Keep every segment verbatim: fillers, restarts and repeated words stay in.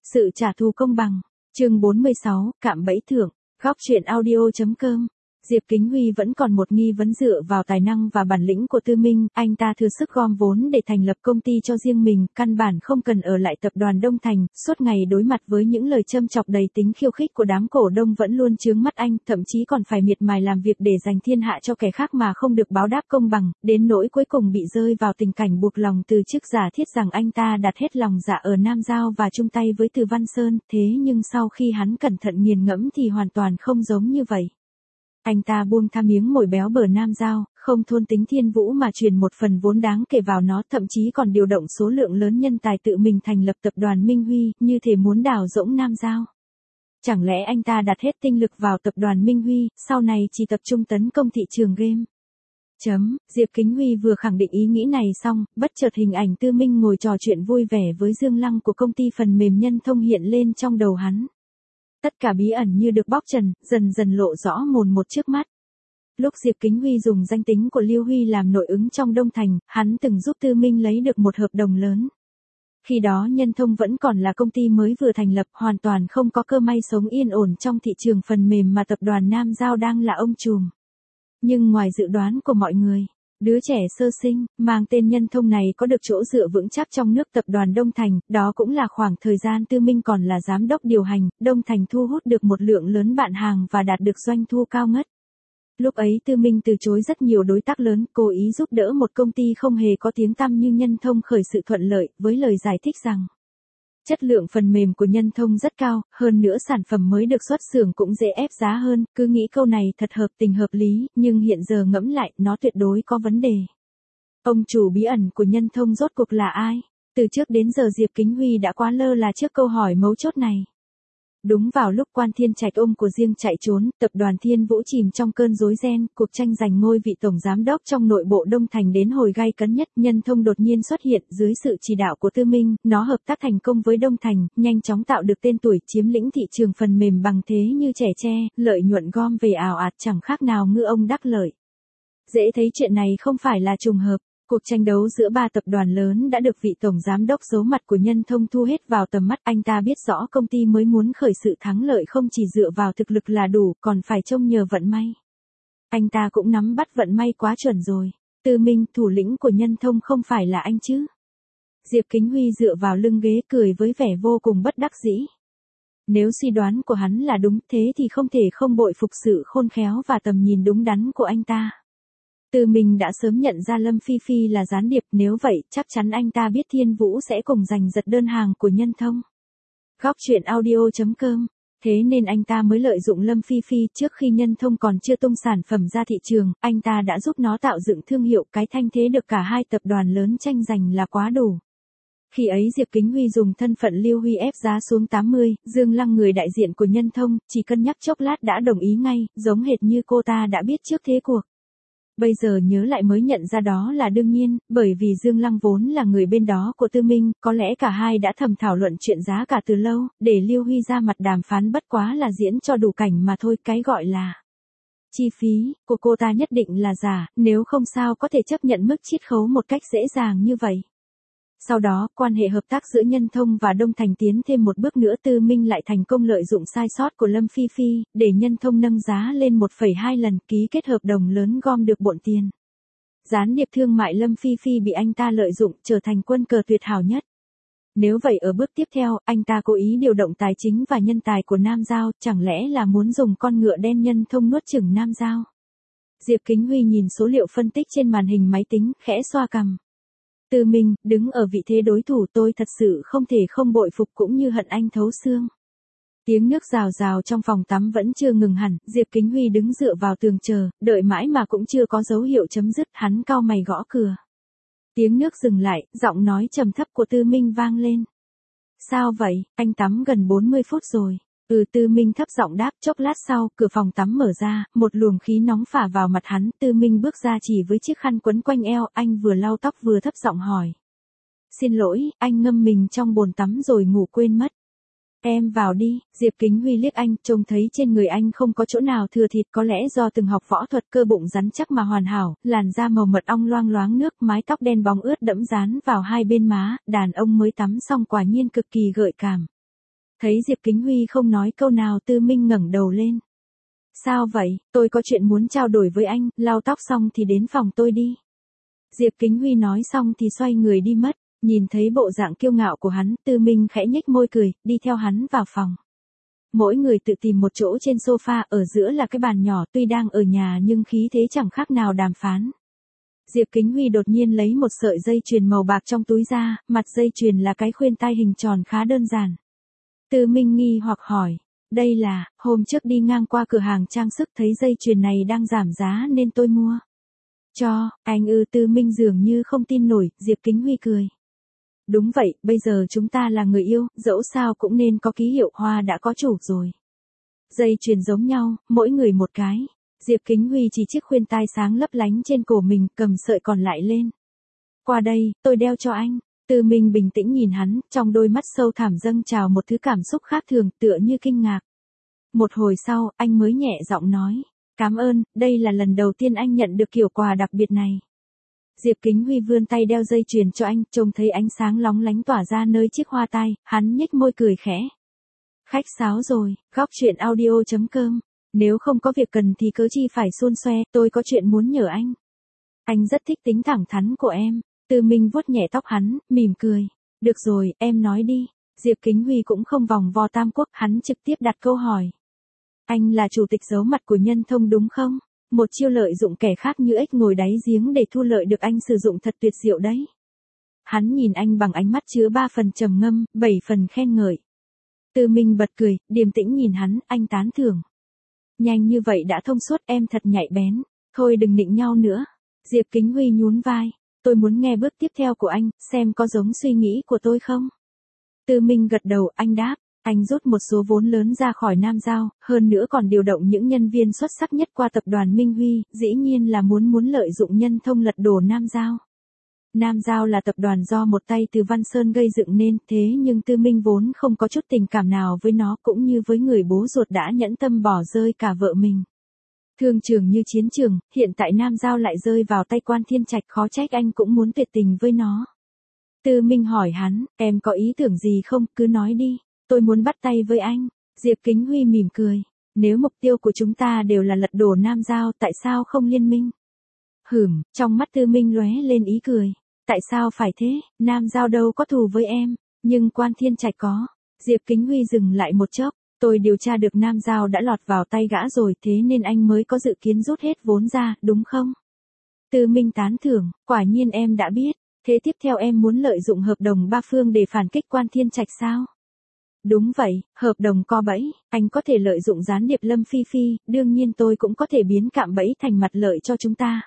Sự trả thù công bằng. Chương bốn mươi sáu, cạm bẫy thưởng. Góc truyện audio.com. Diệp Kính Huy vẫn còn một nghi vấn dựa vào tài năng và bản lĩnh của Tư Minh, anh ta thừa sức gom vốn để thành lập công ty cho riêng mình, căn bản không cần ở lại tập đoàn Đông Thành, suốt ngày đối mặt với những lời châm chọc đầy tính khiêu khích của đám cổ đông vẫn luôn chướng mắt anh, thậm chí còn phải miệt mài làm việc để giành thiên hạ cho kẻ khác mà không được báo đáp công bằng, đến nỗi cuối cùng bị rơi vào tình cảnh buộc lòng từ chức giả thiết rằng anh ta đặt hết lòng dạ ở Nam Giao và chung tay với Từ Văn Sơn, thế nhưng sau khi hắn cẩn thận nghiền ngẫm thì hoàn toàn không giống như vậy. Anh ta buông tha miếng mồi béo bở Nam Giao, không thôn tính Thiên Vũ mà truyền một phần vốn đáng kể vào nó, thậm chí còn điều động số lượng lớn nhân tài tự mình thành lập tập đoàn Minh Huy, như thể muốn đào rỗng Nam Giao. Chẳng lẽ anh ta đặt hết tinh lực vào tập đoàn Minh Huy, sau này chỉ tập trung tấn công thị trường game? Chấm, Diệp Kính Huy vừa khẳng định ý nghĩ này xong, bất chợt hình ảnh Tư Minh ngồi trò chuyện vui vẻ với Dương Lăng của công ty phần mềm Nhân Thông hiện lên trong đầu hắn. Tất cả bí ẩn như được bóc trần, dần dần lộ rõ mồn một trước mắt. Lúc Diệp Kính Huy dùng danh tính của Lưu Huy làm nội ứng trong Đông Thành, hắn từng giúp Tư Minh lấy được một hợp đồng lớn. Khi đó Nhân Thông vẫn còn là công ty mới vừa thành lập, hoàn toàn không có cơ may sống yên ổn trong thị trường phần mềm mà tập đoàn Nam Giao đang là ông trùm. Nhưng ngoài dự đoán của mọi người, đứa trẻ sơ sinh, mang tên Nhân Thông này có được chỗ dựa vững chắc trong nước tập đoàn Đông Thành, đó cũng là khoảng thời gian Tư Minh còn là giám đốc điều hành, Đông Thành thu hút được một lượng lớn bạn hàng và đạt được doanh thu cao ngất. Lúc ấy Tư Minh từ chối rất nhiều đối tác lớn, cố ý giúp đỡ một công ty không hề có tiếng tăm như Nhân Thông khởi sự thuận lợi, với lời giải thích rằng chất lượng phần mềm của Nhân Thông rất cao, hơn nữa sản phẩm mới được xuất xưởng cũng dễ ép giá hơn, cứ nghĩ câu này thật hợp tình hợp lý, nhưng hiện giờ ngẫm lại, nó tuyệt đối có vấn đề. Ông chủ bí ẩn của Nhân Thông rốt cuộc là ai? Từ trước đến giờ Diệp Kính Huy đã quá lơ là trước câu hỏi mấu chốt này. Đúng vào lúc Quan Thiên Trạch ôm của riêng chạy trốn, tập đoàn Thiên Vũ chìm trong cơn rối ren, cuộc tranh giành ngôi vị tổng giám đốc trong nội bộ Đông Thành đến hồi gay cấn nhất, Nhân Thông đột nhiên xuất hiện dưới sự chỉ đạo của Tư Minh, nó hợp tác thành công với Đông Thành, nhanh chóng tạo được tên tuổi, chiếm lĩnh thị trường phần mềm bằng thế như trẻ tre, lợi nhuận gom về ào ạt chẳng khác nào ngư ông đắc lợi. Dễ thấy chuyện này không phải là trùng hợp. Cuộc tranh đấu giữa ba tập đoàn lớn đã được vị tổng giám đốc giấu mặt của Nhân Thông thu hết vào tầm mắt, anh ta biết rõ công ty mới muốn khởi sự thắng lợi không chỉ dựa vào thực lực là đủ, còn phải trông nhờ vận may. Anh ta cũng nắm bắt vận may quá chuẩn rồi. Tư Minh, thủ lĩnh của Nhân Thông không phải là anh chứ? Diệp Kính Huy dựa vào lưng ghế cười với vẻ vô cùng bất đắc dĩ. Nếu suy đoán của hắn là đúng thế thì không thể không bội phục sự khôn khéo và tầm nhìn đúng đắn của anh ta. Tư Minh đã sớm nhận ra Lâm Phi Phi là gián điệp, nếu vậy chắc chắn anh ta biết Thiên Vũ sẽ cùng giành giật đơn hàng của Nhân Thông. Góc truyện audio.com. Thế nên anh ta mới lợi dụng Lâm Phi Phi trước khi Nhân Thông còn chưa tung sản phẩm ra thị trường, anh ta đã giúp nó tạo dựng thương hiệu, cái thanh thế được cả hai tập đoàn lớn tranh giành là quá đủ. Khi ấy Diệp Kính Huy dùng thân phận Lưu Huy ép giá xuống tám mươi, Dương Lăng người đại diện của Nhân Thông, chỉ cân nhắc chốc lát đã đồng ý ngay, giống hệt như cô ta đã biết trước thế cuộc. Bây giờ nhớ lại mới nhận ra đó là đương nhiên, bởi vì Dương Lăng vốn là người bên đó của Tư Minh, có lẽ cả hai đã thầm thảo luận chuyện giá cả từ lâu, để Lưu Huy ra mặt đàm phán bất quá là diễn cho đủ cảnh mà thôi, cái gọi là chi phí của cô ta nhất định là giả, nếu không sao có thể chấp nhận mức chiết khấu một cách dễ dàng như vậy. Sau đó, quan hệ hợp tác giữa Nhân Thông và Đông Thành tiến thêm một bước nữa, Tư Minh lại thành công lợi dụng sai sót của Lâm Phi Phi, để Nhân Thông nâng giá lên một phẩy hai lần, ký kết hợp đồng lớn gom được bộn tiền. Gián điệp thương mại Lâm Phi Phi bị anh ta lợi dụng, trở thành quân cờ tuyệt hảo nhất. Nếu vậy ở bước tiếp theo, anh ta cố ý điều động tài chính và nhân tài của Nam Giao, chẳng lẽ là muốn dùng con ngựa đen Nhân Thông nuốt chửng Nam Giao? Diệp Kính Huy nhìn số liệu phân tích trên màn hình máy tính, khẽ xoa cằm. Tư Minh, đứng ở vị thế đối thủ, tôi thật sự không thể không bội phục cũng như hận anh thấu xương. Tiếng nước rào rào trong phòng tắm vẫn chưa ngừng hẳn, Diệp Kính Huy đứng dựa vào tường chờ, đợi mãi mà cũng chưa có dấu hiệu chấm dứt, hắn cau mày gõ cửa. Tiếng nước dừng lại, giọng nói trầm thấp của Tư Minh vang lên. Sao vậy, anh tắm gần bốn mươi phút rồi. Ừ, Tư Minh thấp giọng đáp, chốc lát sau, cửa phòng tắm mở ra, một luồng khí nóng phả vào mặt hắn, Tư Minh bước ra chỉ với chiếc khăn quấn quanh eo, anh vừa lau tóc vừa thấp giọng hỏi. Xin lỗi, anh ngâm mình trong bồn tắm rồi ngủ quên mất. Em vào đi, Diệp Kính Huy liếc anh, trông thấy trên người anh không có chỗ nào thừa thịt, có lẽ do từng học võ thuật, cơ bụng rắn chắc mà hoàn hảo, làn da màu mật ong loang loáng nước, mái tóc đen bóng ướt đẫm dán vào hai bên má, đàn ông mới tắm xong quả nhiên cực kỳ gợi cảm. Thấy Diệp Kính Huy không nói câu nào, Tư Minh ngẩng đầu lên. Sao vậy, tôi có chuyện muốn trao đổi với anh, lau tóc xong thì đến phòng tôi đi. Diệp Kính Huy nói xong thì xoay người đi mất, nhìn thấy bộ dạng kiêu ngạo của hắn, Tư Minh khẽ nhếch môi cười, đi theo hắn vào phòng. Mỗi người tự tìm một chỗ trên sofa, ở giữa là cái bàn nhỏ, tuy đang ở nhà nhưng khí thế chẳng khác nào đàm phán. Diệp Kính Huy đột nhiên lấy một sợi dây chuyền màu bạc trong túi ra, mặt dây chuyền là cái khuyên tai hình tròn khá đơn giản. Tư Minh nghi hoặc hỏi, đây là, hôm trước đi ngang qua cửa hàng trang sức thấy dây chuyền này đang giảm giá nên tôi mua. Cho, anh ư? Tư Minh dường như không tin nổi, Diệp Kính Huy cười. Đúng vậy, bây giờ chúng ta là người yêu, dẫu sao cũng nên có ký hiệu, hoa đã có chủ rồi. Dây chuyền giống nhau, mỗi người một cái. Diệp Kính Huy chỉ chiếc khuyên tai sáng lấp lánh trên cổ mình, cầm sợi còn lại lên. Qua đây, tôi đeo cho anh. Tư Minh bình tĩnh nhìn hắn, trong đôi mắt sâu thẳm dâng trào một thứ cảm xúc khác thường, tựa như kinh ngạc. Một hồi sau, anh mới nhẹ giọng nói, cảm ơn, đây là lần đầu tiên anh nhận được kiểu quà đặc biệt này. Diệp Kính Huy vươn tay đeo dây chuyền cho anh, trông thấy ánh sáng lóng lánh tỏa ra nơi chiếc hoa tai, hắn nhếch môi cười khẽ. Khách sáo rồi, góc truyện audio chấm com. Nếu không có việc cần thì cớ chi phải xôn xoe, tôi có chuyện muốn nhờ anh. Anh rất thích tính thẳng thắn của em. Tư Minh vuốt nhẹ tóc hắn, mỉm cười. Được rồi, em nói đi. Diệp Kính Huy cũng không vòng vo tam quốc, hắn trực tiếp đặt câu hỏi. Anh là chủ tịch giấu mặt của Nhân Thông đúng không? Một chiêu lợi dụng kẻ khác như ếch ngồi đáy giếng để thu lợi được anh sử dụng thật tuyệt diệu đấy. Hắn nhìn anh bằng ánh mắt chứa ba phần trầm ngâm, bảy phần khen ngợi. Tư Minh bật cười, điềm tĩnh nhìn hắn, anh tán thưởng. Nhanh như vậy đã thông suốt, em thật nhạy bén. Thôi đừng nịnh nhau nữa. Diệp Kính Huy nhún vai. Tôi muốn nghe bước tiếp theo của anh, xem có giống suy nghĩ của tôi không? Tư Minh gật đầu, anh đáp. Anh rút một số vốn lớn ra khỏi Nam Giao, hơn nữa còn điều động những nhân viên xuất sắc nhất qua tập đoàn Minh Huy, dĩ nhiên là muốn muốn lợi dụng Nhân Thông lật đổ Nam Giao. Nam Giao là tập đoàn do một tay Từ Văn Sơn gây dựng nên, thế nhưng Tư Minh vốn không có chút tình cảm nào với nó, cũng như với người bố ruột đã nhẫn tâm bỏ rơi cả vợ mình. Thương trường như chiến trường, hiện tại Nam Giao lại rơi vào tay Quan Thiên Trạch, khó trách anh cũng muốn tuyệt tình với nó. Tư Minh hỏi hắn, em có ý tưởng gì không, cứ nói đi, tôi muốn bắt tay với anh. Diệp Kính Huy mỉm cười, nếu mục tiêu của chúng ta đều là lật đổ Nam Giao, tại sao không liên minh? Hửm, trong mắt Tư Minh lóe lên ý cười. Tại sao phải thế, Nam Giao đâu có thù với em, nhưng Quan Thiên Trạch có. Diệp Kính Huy dừng lại một chốc, tôi điều tra được Nam Giao đã lọt vào tay gã rồi, thế nên anh mới có dự kiến rút hết vốn ra, đúng không? Tư Minh tán thưởng, quả nhiên em đã biết, thế tiếp theo em muốn lợi dụng hợp đồng ba phương để phản kích Quan Thiên Trạch sao? Đúng vậy, hợp đồng co bẫy, anh có thể lợi dụng gián điệp Lâm Phi Phi, đương nhiên tôi cũng có thể biến cạm bẫy thành mặt lợi cho chúng ta.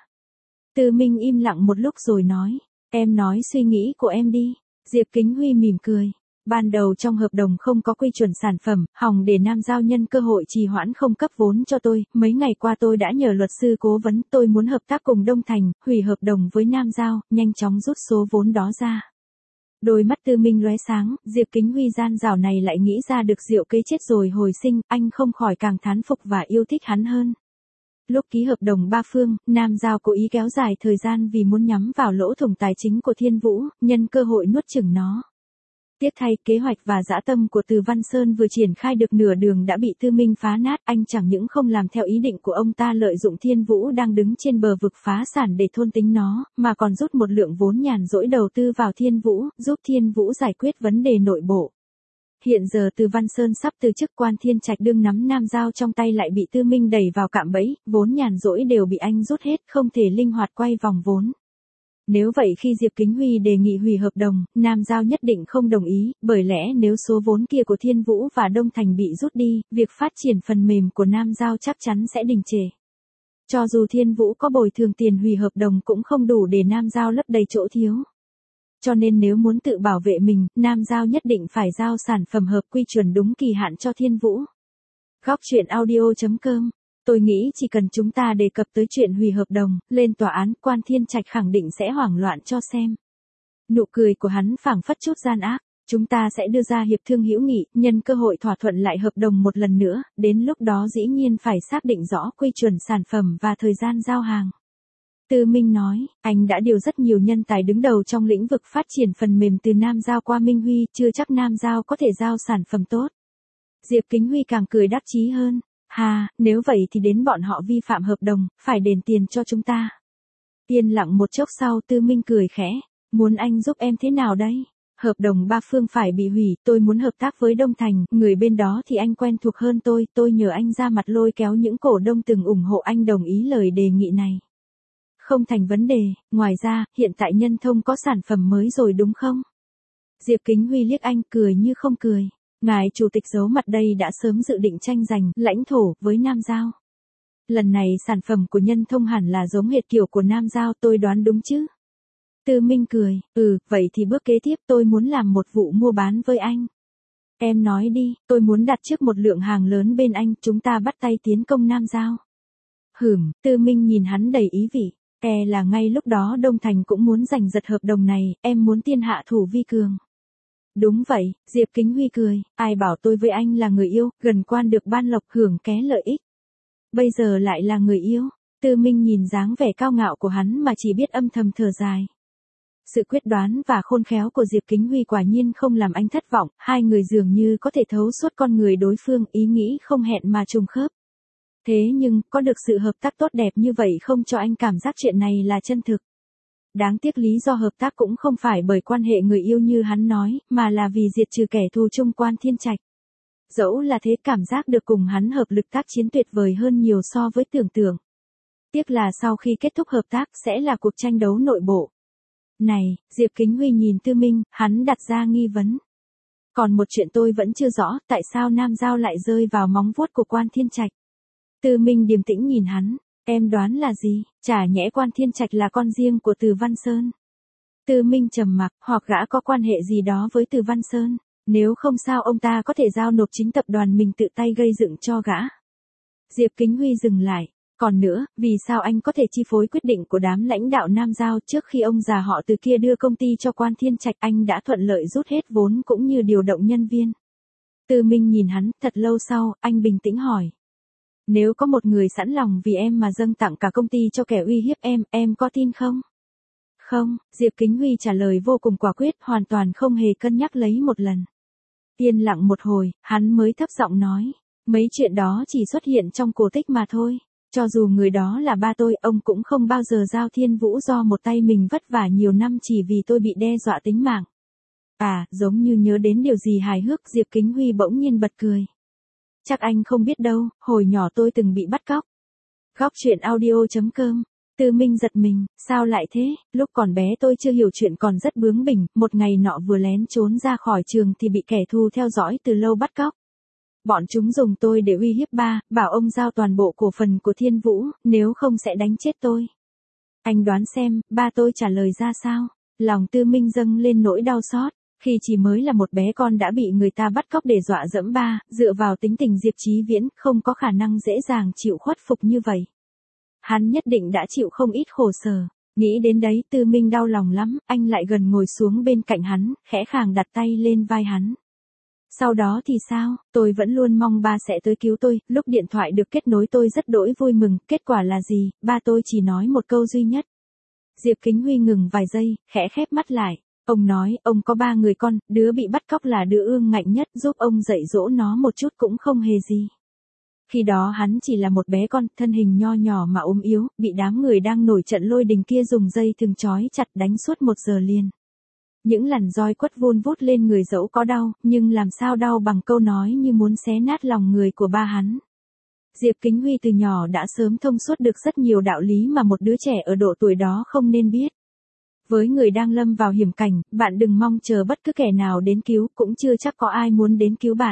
Tư Minh im lặng một lúc rồi nói. Em nói suy nghĩ của em đi. Diệp Kính Huy mỉm cười. Ban đầu trong hợp đồng không có quy chuẩn sản phẩm, hòng để Nam Giao nhân cơ hội trì hoãn không cấp vốn cho tôi. Mấy ngày qua tôi đã nhờ luật sư cố vấn, tôi muốn hợp tác cùng Đông Thành, hủy hợp đồng với Nam Giao, nhanh chóng rút số vốn đó ra. Đôi mắt Tư Minh lóe sáng, Diệp Kính Huy gian dảo này lại nghĩ ra được diệu kế chết rồi hồi sinh, anh không khỏi càng thán phục và yêu thích hắn hơn. Lúc ký hợp đồng ba phương, Nam Giao cố ý kéo dài thời gian vì muốn nhắm vào lỗ thủng tài chính của Thiên Vũ, nhân cơ hội nuốt chửng nó. Tiếc thay, kế hoạch và dã tâm của Từ Văn Sơn vừa triển khai được nửa đường đã bị Tư Minh phá nát, anh chẳng những không làm theo ý định của ông ta lợi dụng Thiên Vũ đang đứng trên bờ vực phá sản để thôn tính nó, mà còn rút một lượng vốn nhàn rỗi đầu tư vào Thiên Vũ, giúp Thiên Vũ giải quyết vấn đề nội bộ. Hiện giờ Từ Văn Sơn sắp từ chức, Quan Thiên Trạch đương nắm Nam Giao trong tay lại bị Tư Minh đẩy vào cạm bẫy, vốn nhàn rỗi đều bị anh rút hết, không thể linh hoạt quay vòng vốn. Nếu vậy khi Diệp Kính Huy đề nghị hủy hợp đồng, Nam Giao nhất định không đồng ý, bởi lẽ nếu số vốn kia của Thiên Vũ và Đông Thành bị rút đi, việc phát triển phần mềm của Nam Giao chắc chắn sẽ đình trệ. Cho dù Thiên Vũ có bồi thường tiền hủy hợp đồng cũng không đủ để Nam Giao lấp đầy chỗ thiếu. Cho nên nếu muốn tự bảo vệ mình, Nam Giao nhất định phải giao sản phẩm hợp quy chuẩn đúng kỳ hạn cho Thiên Vũ. Góc truyện audio chấm com. Tôi nghĩ chỉ cần chúng ta đề cập tới chuyện hủy hợp đồng, lên tòa án, Quan Thiên Trạch khẳng định sẽ hoảng loạn cho xem. Nụ cười của hắn phảng phất chút gian ác. Chúng ta sẽ đưa ra hiệp thương hữu nghị, nhân cơ hội thỏa thuận lại hợp đồng một lần nữa, đến lúc đó dĩ nhiên phải xác định rõ quy chuẩn sản phẩm và thời gian giao hàng. Tư Minh nói, anh đã điều rất nhiều nhân tài đứng đầu trong lĩnh vực phát triển phần mềm từ Nam Giao qua Minh Huy, chưa chắc Nam Giao có thể giao sản phẩm tốt. Diệp Kính Huy càng cười đắc chí hơn. Hà, nếu vậy thì đến bọn họ vi phạm hợp đồng, phải đền tiền cho chúng ta. Yên lặng một chốc sau Tư Minh cười khẽ. Muốn anh giúp em thế nào đây? Hợp đồng ba phương phải bị hủy, tôi muốn hợp tác với Đông Thành, người bên đó thì anh quen thuộc hơn tôi, tôi nhờ anh ra mặt lôi kéo những cổ đông từng ủng hộ anh đồng ý lời đề nghị này. Không thành vấn đề, ngoài ra, hiện tại Nhân Thông có sản phẩm mới rồi đúng không? Diệp Kính Huy liếc anh cười như không cười. Ngài chủ tịch giấu mặt đây đã sớm dự định tranh giành lãnh thổ với Nam Giao. Lần này sản phẩm của Nhân Thông hẳn là giống hệt kiểu của Nam Giao, tôi đoán đúng chứ? Tư Minh cười, ừ, vậy thì bước kế tiếp tôi muốn làm một vụ mua bán với anh. Em nói đi, tôi muốn đặt trước một lượng hàng lớn bên anh, chúng ta bắt tay tiến công Nam Giao. Hửm, Tư Minh nhìn hắn đầy ý vị, e là ngay lúc đó Đông Thành cũng muốn giành giật hợp đồng này, em muốn tiên hạ thủ vi cường. Đúng vậy, Diệp Kính Huy cười, ai bảo tôi với anh là người yêu, gần quan được ban lộc hưởng ké lợi ích. Bây giờ lại là người yêu. Tư Minh nhìn dáng vẻ cao ngạo của hắn mà chỉ biết âm thầm thở dài. Sự quyết đoán và khôn khéo của Diệp Kính Huy quả nhiên không làm anh thất vọng, hai người dường như có thể thấu suốt con người đối phương, ý nghĩ không hẹn mà trùng khớp. Thế nhưng, có được sự hợp tác tốt đẹp như vậy không cho anh cảm giác chuyện này là chân thực. Đáng tiếc lý do hợp tác cũng không phải bởi quan hệ người yêu như hắn nói, mà là vì diệt trừ kẻ thù chung Quan Thiên Trạch. Dẫu là thế cảm giác được cùng hắn hợp lực tác chiến tuyệt vời hơn nhiều so với tưởng tượng. Tiếc là sau khi kết thúc hợp tác sẽ là cuộc tranh đấu nội bộ. Này, Diệp Kính Huy nhìn Tư Minh, hắn đặt ra nghi vấn. Còn một chuyện tôi vẫn chưa rõ, tại sao Nam Giao lại rơi vào móng vuốt của Quan Thiên Trạch. Tư Minh điềm tĩnh nhìn hắn, em đoán là gì, chả nhẽ Quan Thiên Trạch là con riêng của Từ Văn Sơn. Tư Minh trầm mặc, hoặc gã có quan hệ gì đó với Từ Văn Sơn, nếu không sao ông ta có thể giao nộp chính tập đoàn mình tự tay gây dựng cho gã. Diệp Kính Huy dừng lại. Còn nữa, vì sao anh có thể chi phối quyết định của đám lãnh đạo Nam Giao trước khi ông già họ Từ kia đưa công ty cho Quan Thiên Trạch, anh đã thuận lợi rút hết vốn cũng như điều động nhân viên. Tư Minh nhìn hắn, thật lâu sau, anh bình tĩnh hỏi. Nếu có một người sẵn lòng vì em mà dâng tặng cả công ty cho kẻ uy hiếp em, em có tin không? Không, Diệp Kính Huy trả lời vô cùng quả quyết, hoàn toàn không hề cân nhắc lấy một lần. Yên lặng một hồi, hắn mới thấp giọng nói, mấy chuyện đó chỉ xuất hiện trong cổ tích mà thôi. Cho dù người đó là ba tôi, ông cũng không bao giờ giao Thiên Vũ do một tay mình vất vả nhiều năm chỉ vì tôi bị đe dọa tính mạng. À, giống như nhớ đến điều gì hài hước, Diệp Kính Huy bỗng nhiên bật cười. Chắc anh không biết đâu, hồi nhỏ tôi từng bị bắt cóc. Góc truyện audio chấm com. Tư Minh giật mình, sao lại thế, lúc còn bé tôi chưa hiểu chuyện còn rất bướng bỉnh, một ngày nọ vừa lén trốn ra khỏi trường thì bị kẻ thù theo dõi từ lâu bắt cóc. Bọn chúng dùng tôi để uy hiếp ba, bảo ông giao toàn bộ cổ phần của Thiên Vũ, nếu không sẽ đánh chết tôi. Anh đoán xem, ba tôi trả lời ra sao? Lòng Tư Minh dâng lên nỗi đau xót, khi chỉ mới là một bé con đã bị người ta bắt cóc để dọa dẫm ba, dựa vào tính tình Diệp Chí Viễn, không có khả năng dễ dàng chịu khuất phục như vậy. Hắn nhất định đã chịu không ít khổ sở. Nghĩ đến đấy Tư Minh đau lòng lắm, anh lại gần ngồi xuống bên cạnh hắn, khẽ khàng đặt tay lên vai hắn. Sau đó thì sao, tôi vẫn luôn mong ba sẽ tới cứu tôi, lúc điện thoại được kết nối tôi rất đỗi vui mừng, kết quả là gì, ba tôi chỉ nói một câu duy nhất. Diệp Kính Huy ngừng vài giây, khẽ khép mắt lại, ông nói, ông có ba người con, đứa bị bắt cóc là đứa ương ngạnh nhất, giúp ông dạy dỗ nó một chút cũng không hề gì. Khi đó hắn chỉ là một bé con, thân hình nho nhỏ mà ốm yếu, bị đám người đang nổi trận lôi đình kia dùng dây thừng trói chặt đánh suốt một giờ liền. Những làn roi quất vun vút lên người dẫu có đau, nhưng làm sao đau bằng câu nói như muốn xé nát lòng người của ba hắn. Diệp Kính Huy từ nhỏ đã sớm thông suốt được rất nhiều đạo lý mà một đứa trẻ ở độ tuổi đó không nên biết. Với người đang lâm vào hiểm cảnh, bạn đừng mong chờ bất cứ kẻ nào đến cứu, cũng chưa chắc có ai muốn đến cứu bạn.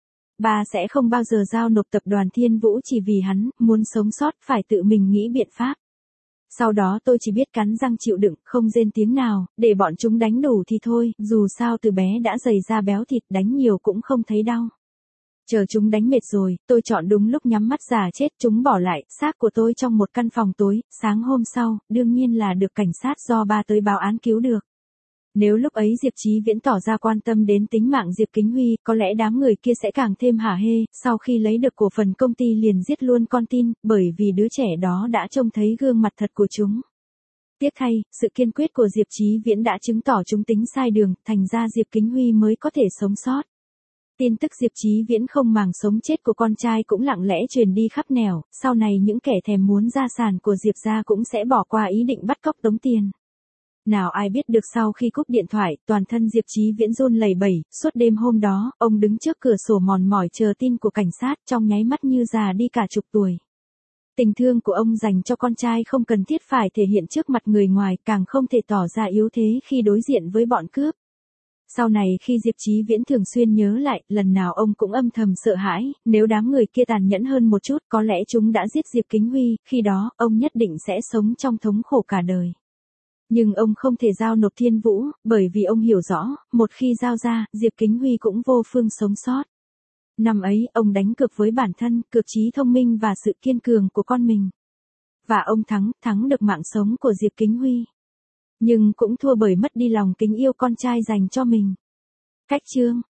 Ba sẽ không bao giờ giao nộp tập đoàn Thiên Vũ chỉ vì hắn, muốn sống sót phải tự mình nghĩ biện pháp. Sau đó tôi chỉ biết cắn răng chịu đựng, không rên tiếng nào, để bọn chúng đánh đủ thì thôi, dù sao từ bé đã dày da béo thịt, đánh nhiều cũng không thấy đau. Chờ chúng đánh mệt rồi, tôi chọn đúng lúc nhắm mắt giả chết, chúng bỏ lại xác của tôi trong một căn phòng tối, sáng hôm sau, đương nhiên là được cảnh sát do ba tới báo án cứu được. Nếu lúc ấy Diệp Chí Viễn tỏ ra quan tâm đến tính mạng Diệp Kính Huy, có lẽ đám người kia sẽ càng thêm hả hê, sau khi lấy được cổ phần công ty liền giết luôn con tin, bởi vì đứa trẻ đó đã trông thấy gương mặt thật của chúng. Tiếc thay, sự kiên quyết của Diệp Chí Viễn đã chứng tỏ chúng tính sai đường, thành ra Diệp Kính Huy mới có thể sống sót. Tin tức Diệp Chí Viễn không màng sống chết của con trai cũng lặng lẽ truyền đi khắp nẻo, sau này những kẻ thèm muốn gia sản của Diệp gia cũng sẽ bỏ qua ý định bắt cóc tống tiền. Nào ai biết được sau khi cúp điện thoại, toàn thân Diệp Chí Viễn run lẩy bẩy, suốt đêm hôm đó, ông đứng trước cửa sổ mòn mỏi chờ tin của cảnh sát, trong nháy mắt như già đi cả chục tuổi. Tình thương của ông dành cho con trai không cần thiết phải thể hiện trước mặt người ngoài, càng không thể tỏ ra yếu thế khi đối diện với bọn cướp. Sau này khi Diệp Chí Viễn thường xuyên nhớ lại, lần nào ông cũng âm thầm sợ hãi, nếu đám người kia tàn nhẫn hơn một chút, có lẽ chúng đã giết Diệp Kính Huy, khi đó, ông nhất định sẽ sống trong thống khổ cả đời. Nhưng ông không thể giao nộp Thiên Vũ, bởi vì ông hiểu rõ, một khi giao ra, Diệp Kính Huy cũng vô phương sống sót. Năm ấy, ông đánh cược với bản thân, cược trí thông minh và sự kiên cường của con mình. Và ông thắng, thắng được mạng sống của Diệp Kính Huy. Nhưng cũng thua bởi mất đi lòng kính yêu con trai dành cho mình. Cách chương